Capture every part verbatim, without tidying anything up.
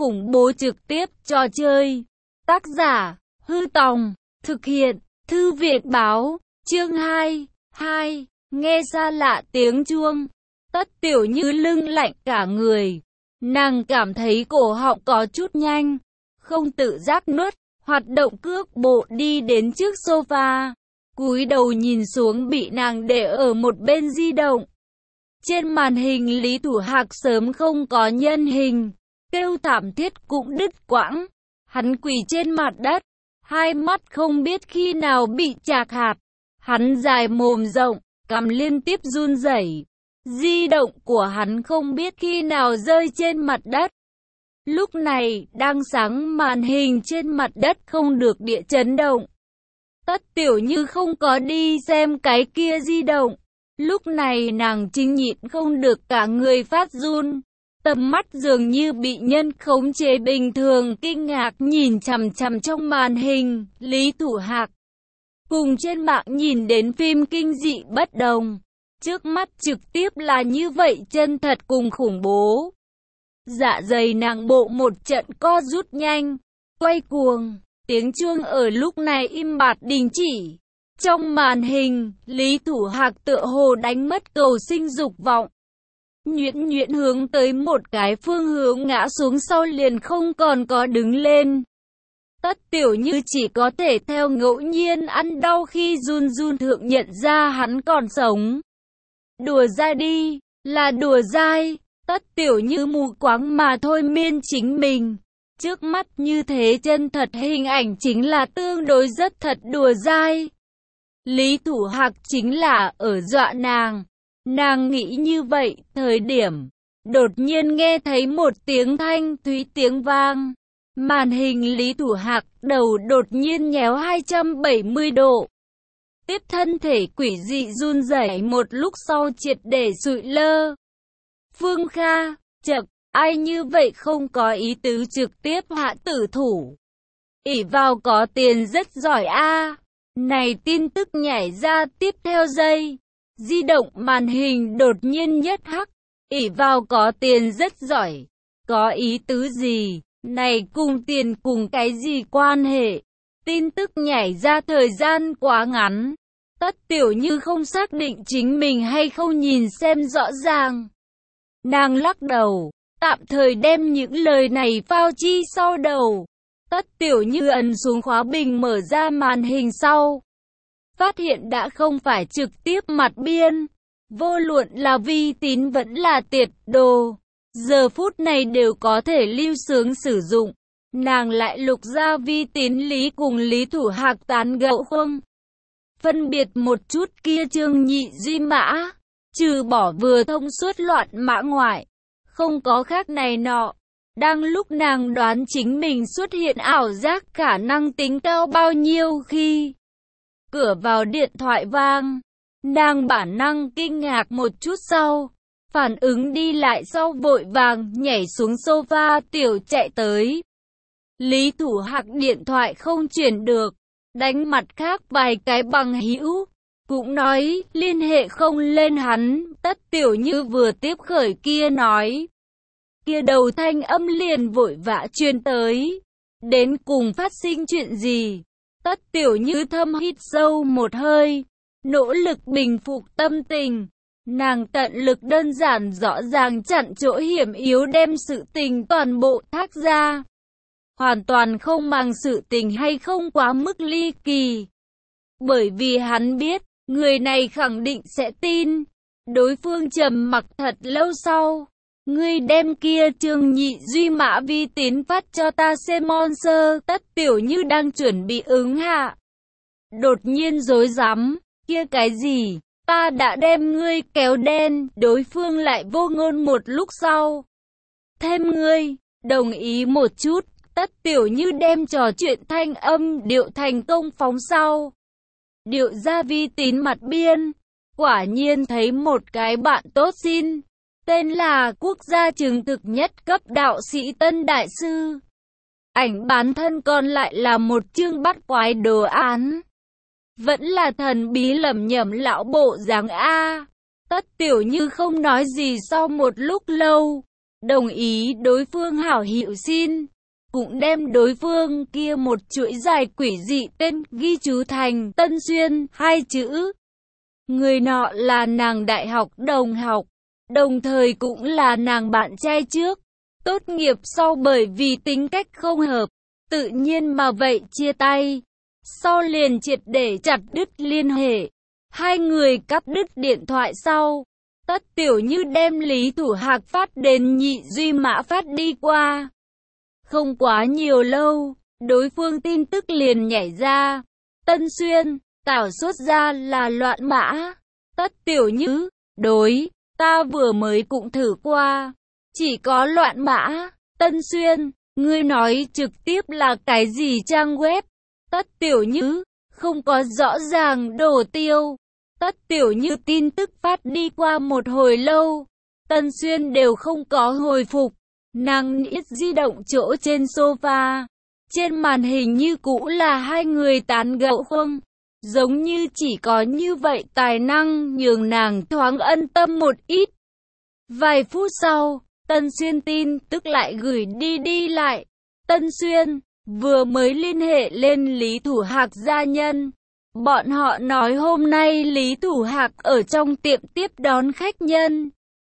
khủng bố trực tiếp trò chơi. Tác giả, Hư Tòng, thực hiện, Thư viện báo, chương hai, hai, nghe xa lạ tiếng chuông. Tất Tiểu Như lưng lạnh cả người. Nàng cảm thấy cổ họng có chút nhanh, không tự giác nuốt, hoạt động cước bộ đi đến trước sofa. Cúi đầu nhìn xuống bị nàng để ở một bên di động. Trên màn hình Lý Thủ Hạc sớm không có nhân hình, kêu thảm thiết cũng đứt quãng. Hắn quỳ trên mặt đất, hai mắt không biết khi nào bị chạc hạt. Hắn dài mồm rộng, cằm liên tiếp run rẩy. Di động của hắn không biết khi nào rơi trên mặt đất. Lúc này, đang sáng màn hình trên mặt đất không được địa chấn động. Tất Tiểu Như không có đi xem cái kia di động. Lúc này nàng chính nhịn không được cả người phát run. Tầm mắt dường như bị nhân khống chế bình thường, kinh ngạc nhìn chằm chằm trong màn hình. Lý Thủ Hạc cùng trên mạng nhìn đến phim kinh dị bất đồng. Trước mắt trực tiếp là như vậy, chân thật cùng khủng bố. Dạ dày nàng bộ một trận co rút nhanh, quay cuồng. Tiếng chuông ở lúc này im bặt đình chỉ. Trong màn hình, Lý Thủ Hạc tựa hồ đánh mất cầu sinh dục vọng. Nhuyễn nhuyễn hướng tới một cái phương hướng ngã xuống sau liền không còn có đứng lên. Tất Tiểu Như chỉ có thể theo ngẫu nhiên ăn đau khi run run thượng nhận ra hắn còn sống. Đùa dai đi, là đùa dai. Tất Tiểu Như mù quáng mà thôi miên chính mình. Trước mắt như thế chân thật hình ảnh chính là tương đối rất thật đùa dai. Lý Thủ Hạc chính là ở dọa nàng. Nàng nghĩ như vậy, thời điểm đột nhiên nghe thấy một tiếng thanh thúy tiếng vang. Màn hình Lý Thủ Hạc đầu đột nhiên nhéo hai trăm bảy mươi độ. Tiếp thân thể quỷ dị run rẩy một lúc sau triệt để sụi lơ. Phương Kha, chậc, ai như vậy không có ý tứ trực tiếp hạ tử thủ. ỷ vào có tiền rất giỏi a. Này tin tức nhảy ra tiếp theo giây. Di động màn hình đột nhiên nhất hắc. ỷ vào có tiền rất giỏi. Có ý tứ gì? Này cùng tiền cùng cái gì quan hệ? Tin tức nhảy ra thời gian quá ngắn. Tất Tiểu Như không xác định chính mình hay không nhìn xem rõ ràng. Nàng lắc đầu, tạm thời đem những lời này phao chi sau đầu. Tất Tiểu Như ấn xuống khóa bình mở ra màn hình sau. Phát hiện đã không phải trực tiếp mặt biên. Vô luận là vi tín vẫn là tiệt đồ. Giờ phút này đều có thể lưu sướng sử dụng. Nàng lại lục ra vi tín Lý cùng Lý Thủ Hạc tán gẫu không. Phân biệt một chút kia Trương Nhị Duy mã. Trừ bỏ vừa thông suốt loạn mã ngoại. Không có khác này nọ. Đang lúc nàng đoán chính mình xuất hiện ảo giác khả năng tính cao bao nhiêu khi cửa vào điện thoại vang. Nàng bản năng kinh ngạc một chút sau. Phản ứng đi lại sau vội vàng nhảy xuống sofa tiểu chạy tới. Lý Thủ Hạc điện thoại không chuyển được. Đánh mặt khác vài cái bằng hữu. Cũng nói liên hệ không lên hắn. Tất Tiểu Như vừa tiếp khởi kia nói. Kia đầu thanh âm liền vội vã truyền tới. Đến cùng phát sinh chuyện gì? Tất Tiểu Như thâm hít sâu một hơi. Nỗ lực bình phục tâm tình. Nàng tận lực đơn giản rõ ràng chặn chỗ hiểm yếu đem sự tình toàn bộ thác ra. Hoàn toàn không mang sự tình hay không quá mức ly kỳ. Bởi vì hắn biết, người này khẳng định sẽ tin. Đối phương trầm mặc thật lâu sau. Ngươi đem kia Trương Nhị Duy mã vi tín phát cho ta xem monster. Tất Tiểu Như đang chuẩn bị ứng hạ. Đột nhiên rối rắm, kia cái gì? Ta đã đem ngươi kéo đen. Đối phương lại vô ngôn một lúc sau. Thêm ngươi, đồng ý một chút. Tất Tiểu Như đem trò chuyện thanh âm điệu thành công phóng sau. Điệu ra vi tín mặt biên. Quả nhiên thấy một cái bạn tốt xin. Tên là quốc gia trường thực nhất cấp đạo sĩ Tân Đại Sư. Ảnh bán thân còn lại là một chương bắt quái đồ án. Vẫn là thần bí lẩm nhẩm lão bộ dáng A. Tất Tiểu Như không nói gì sau một lúc lâu. đồng ý đối phương hảo hữu xin, cũng đem đối phương kia một chuỗi dài quỷ dị tên ghi chú thành Tân Xuyên hai chữ. Người nọ là nàng đại học đồng học, đồng thời cũng là nàng bạn trai trước. Tốt nghiệp sau bởi vì tính cách không hợp, tự nhiên mà vậy chia tay. Sau liền triệt để chặt đứt liên hệ. Hai người cắt đứt điện thoại sau, Tất Tiểu Như đem Lý Thủ Hạc phát đến Nhị Duy Mã phát đi qua. Không quá nhiều lâu, đối phương tin tức liền nhảy ra. Tân Xuyên, tảo xuất ra là loạn mã. Tất Tiểu Như, đối, ta vừa mới cũng thử qua. Chỉ có loạn mã. Tân Xuyên, ngươi nói trực tiếp là cái gì trang web? Tất Tiểu Như, không có rõ ràng đồ tiêu. Tất Tiểu Như tin tức phát đi qua một hồi lâu, Tân Xuyên đều không có hồi phục. Nàng nít di động chỗ trên sofa, trên màn hình như cũ là hai người tán gẫu không, giống như chỉ có như vậy tài năng nhường nàng thoáng ân tâm một ít. Vài phút sau, Tân Xuyên tin tức lại gửi đi đi lại. Tân Xuyên vừa mới liên hệ lên Lý Thủ Hạc gia nhân. Bọn họ nói hôm nay Lý Thủ Hạc ở trong tiệm tiếp đón khách nhân.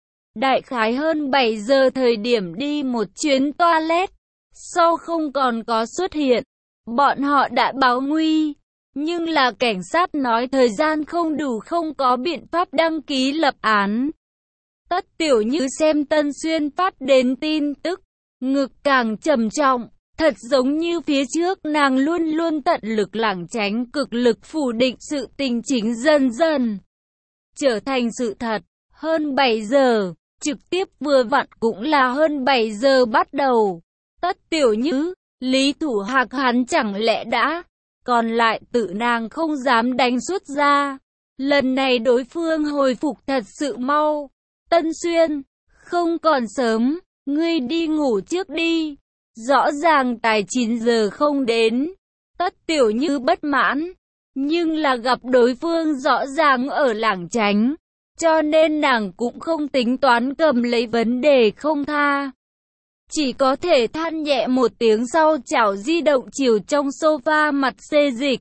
Đại khái hơn bảy giờ thời điểm đi một chuyến toilet, sau không còn có xuất hiện. Bọn họ đã báo nguy, nhưng là cảnh sát nói thời gian không đủ, không có biện pháp đăng ký lập án. Tất Tiểu Như xem Tân Xuyên phát đến tin tức, ngực càng trầm trọng. Thật giống như phía trước nàng luôn luôn tận lực lảng tránh, cực lực phủ định sự tình chính dần dần trở thành sự thật. Hơn bảy giờ, trực tiếp vừa vặn cũng là hơn bảy giờ bắt đầu. Tất Tiểu Như, Lý Thủ Hạc hắn chẳng lẽ đã, còn lại tự nàng không dám đánh xuất ra. Lần này đối phương hồi phục thật sự mau. Tân Xuyên, không còn sớm, ngươi đi ngủ trước đi. Rõ ràng tài chín giờ không đến. Tất Tiểu Như bất mãn, nhưng là gặp đối phương rõ ràng ở lảng tránh, cho nên nàng cũng không tính toán cầm lấy vấn đề không tha. Chỉ có thể than nhẹ một tiếng sau chảo di động chiều trong sofa mặt xê dịch.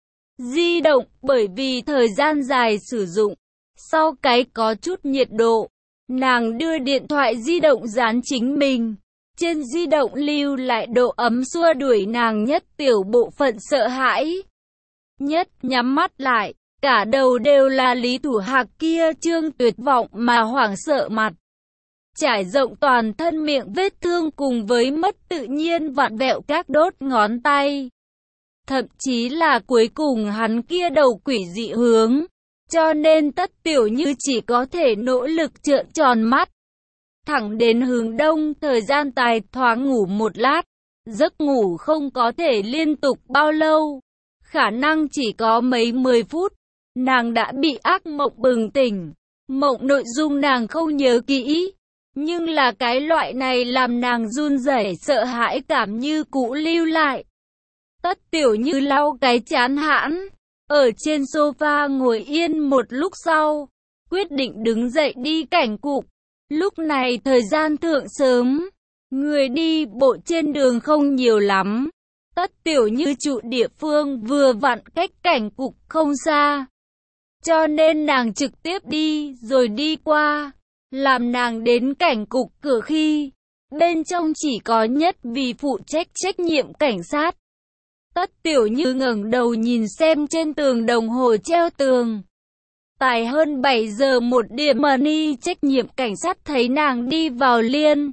Di động bởi vì thời gian dài sử dụng, sau cái có chút nhiệt độ, nàng đưa điện thoại di động dán chính mình. Trên di động lưu lại độ ấm xua đuổi nàng nhất tiểu bộ phận sợ hãi. Nhất nhắm mắt lại, cả đầu đều là Lý Thủ Hạc kia trương tuyệt vọng mà hoảng sợ mặt. Trải rộng toàn thân miệng vết thương cùng với mất tự nhiên vặn vẹo các đốt ngón tay. Thậm chí là cuối cùng hắn kia đầu quỷ dị hướng. Cho nên Tất Tiểu Như chỉ có thể nỗ lực trợn tròn mắt. Thẳng đến hướng đông, thời gian tài thoáng ngủ một lát. Giấc ngủ không có thể liên tục bao lâu, khả năng chỉ có mấy mười phút. Nàng đã bị ác mộng bừng tỉnh. Mộng nội dung nàng không nhớ kỹ, nhưng là cái loại này làm nàng run rẩy sợ hãi cảm như cũ lưu lại. Tất Tiểu Như lau cái chán hãn, ở trên sofa ngồi yên một lúc sau, quyết định đứng dậy đi cảnh cục. Lúc này thời gian thượng sớm, người đi bộ trên đường không nhiều lắm. Tất Tiểu Như trụ địa phương vừa vặn cách cảnh cục không xa, cho nên nàng trực tiếp đi rồi đi qua. Làm nàng đến cảnh cục cửa khi, bên trong chỉ có Nhất Vì phụ trách trách nhiệm cảnh sát. Tất Tiểu Như ngẩng đầu nhìn xem trên tường đồng hồ treo tường. Tài hơn bảy giờ một điểm money trách nhiệm cảnh sát thấy nàng đi vào liền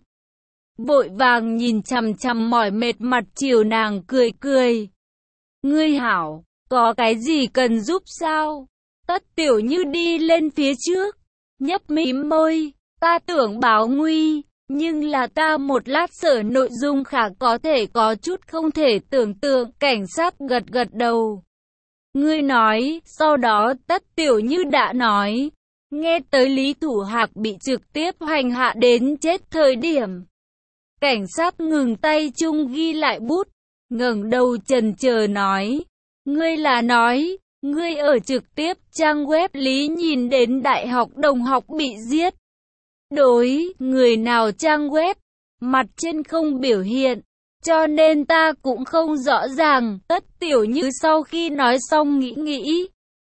vội vàng nhìn chằm chằm mỏi mệt mặt chiều nàng cười cười. Ngươi hảo, có cái gì cần giúp sao? Tất Tiểu Như đi lên phía trước, nhấp mím môi, ta tưởng báo nguy, nhưng là ta một lát sở nội dung khả có thể có chút không thể tưởng tượng. Cảnh sát gật gật đầu. Ngươi nói, sau đó Tất Tiểu Như đã nói, nghe tới Lý Thủ Hạc bị trực tiếp hành hạ đến chết thời điểm. Cảnh sát ngừng tay chung ghi lại bút, ngẩng đầu chần chờ nói, ngươi là nói, ngươi ở trực tiếp trang web Lý nhìn đến đại học đồng học bị giết. đối người nào trang web, mặt trên không biểu hiện, cho nên ta cũng không rõ ràng. Tất Tiểu Như sau khi nói xong nghĩ nghĩ,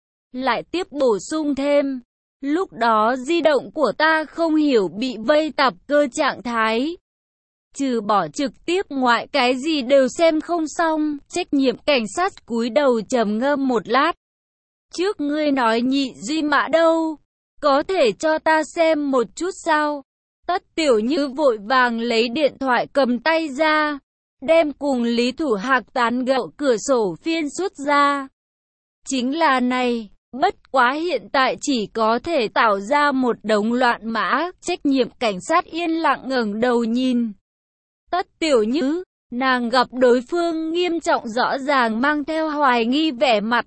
lại tiếp bổ sung thêm, lúc đó di động của ta không hiểu bị vây tạp cơ trạng thái. Trừ bỏ trực tiếp ngoại cái gì đều xem không xong. Trách nhiệm cảnh sát cúi đầu trầm ngâm một lát. Trước ngươi nói Nhị Duy Mã đâu? Có thể cho ta xem một chút sao? Tất Tiểu Như vội vàng lấy điện thoại cầm tay ra, đem cùng Lý Thủ Hạc tán gẫu cửa sổ phiên xuất ra. Chính là này, bất quá hiện tại chỉ có thể tạo ra một đống loạn mã. Trách nhiệm cảnh sát yên lặng ngẩng đầu nhìn Tất Tiểu Như, nàng gặp đối phương nghiêm trọng rõ ràng mang theo hoài nghi vẻ mặt.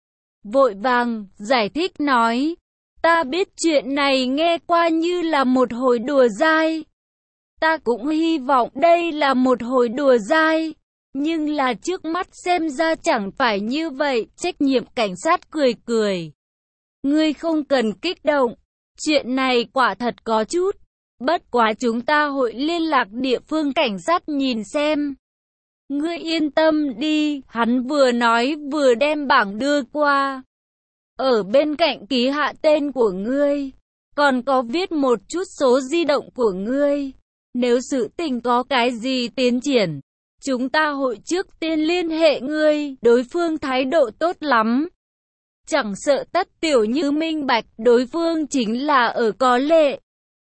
Vội vàng, giải thích nói, ta biết chuyện này nghe qua như là một hồi đùa dai. Ta cũng hy vọng đây là một hồi đùa dai, nhưng là trước mắt xem ra chẳng phải như vậy. Trách nhiệm cảnh sát cười cười. Ngươi không cần kích động, chuyện này quả thật có chút. Bất quá chúng ta hội liên lạc địa phương cảnh sát nhìn xem. Ngươi yên tâm đi, hắn vừa nói vừa đem bảng đưa qua. Ở bên cạnh ký hạ tên của ngươi, còn có viết một chút số di động của ngươi. Nếu sự tình có cái gì tiến triển, chúng ta hội trước tiên liên hệ ngươi. Đối phương thái độ tốt lắm. Chẳng sợ Tất Tiểu Như minh bạch đối phương chính là ở có lệ.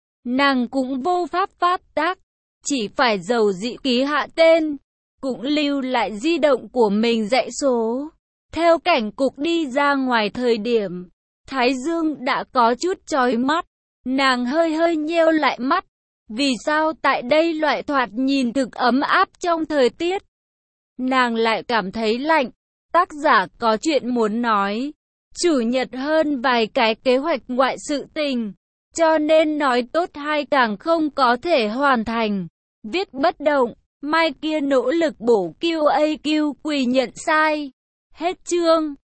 Nàng cũng vô pháp pháp tác, chỉ phải dầu dĩ ký hạ tên, cũng lưu lại di động của mình dãy số. Theo cảnh cục đi ra ngoài thời điểm, thái dương đã có chút chói mắt, nàng hơi hơi nheo lại mắt. Vì sao tại đây loại thoạt nhìn thực ấm áp trong thời tiết, nàng lại cảm thấy lạnh? Tác giả có chuyện muốn nói, chủ nhật hơn vài cái kế hoạch ngoại sự tình, cho nên nói tốt hay càng không có thể hoàn thành. Viết bất động, mai kia nỗ lực bổ Q A Q quỳ nhận sai. Hết chương.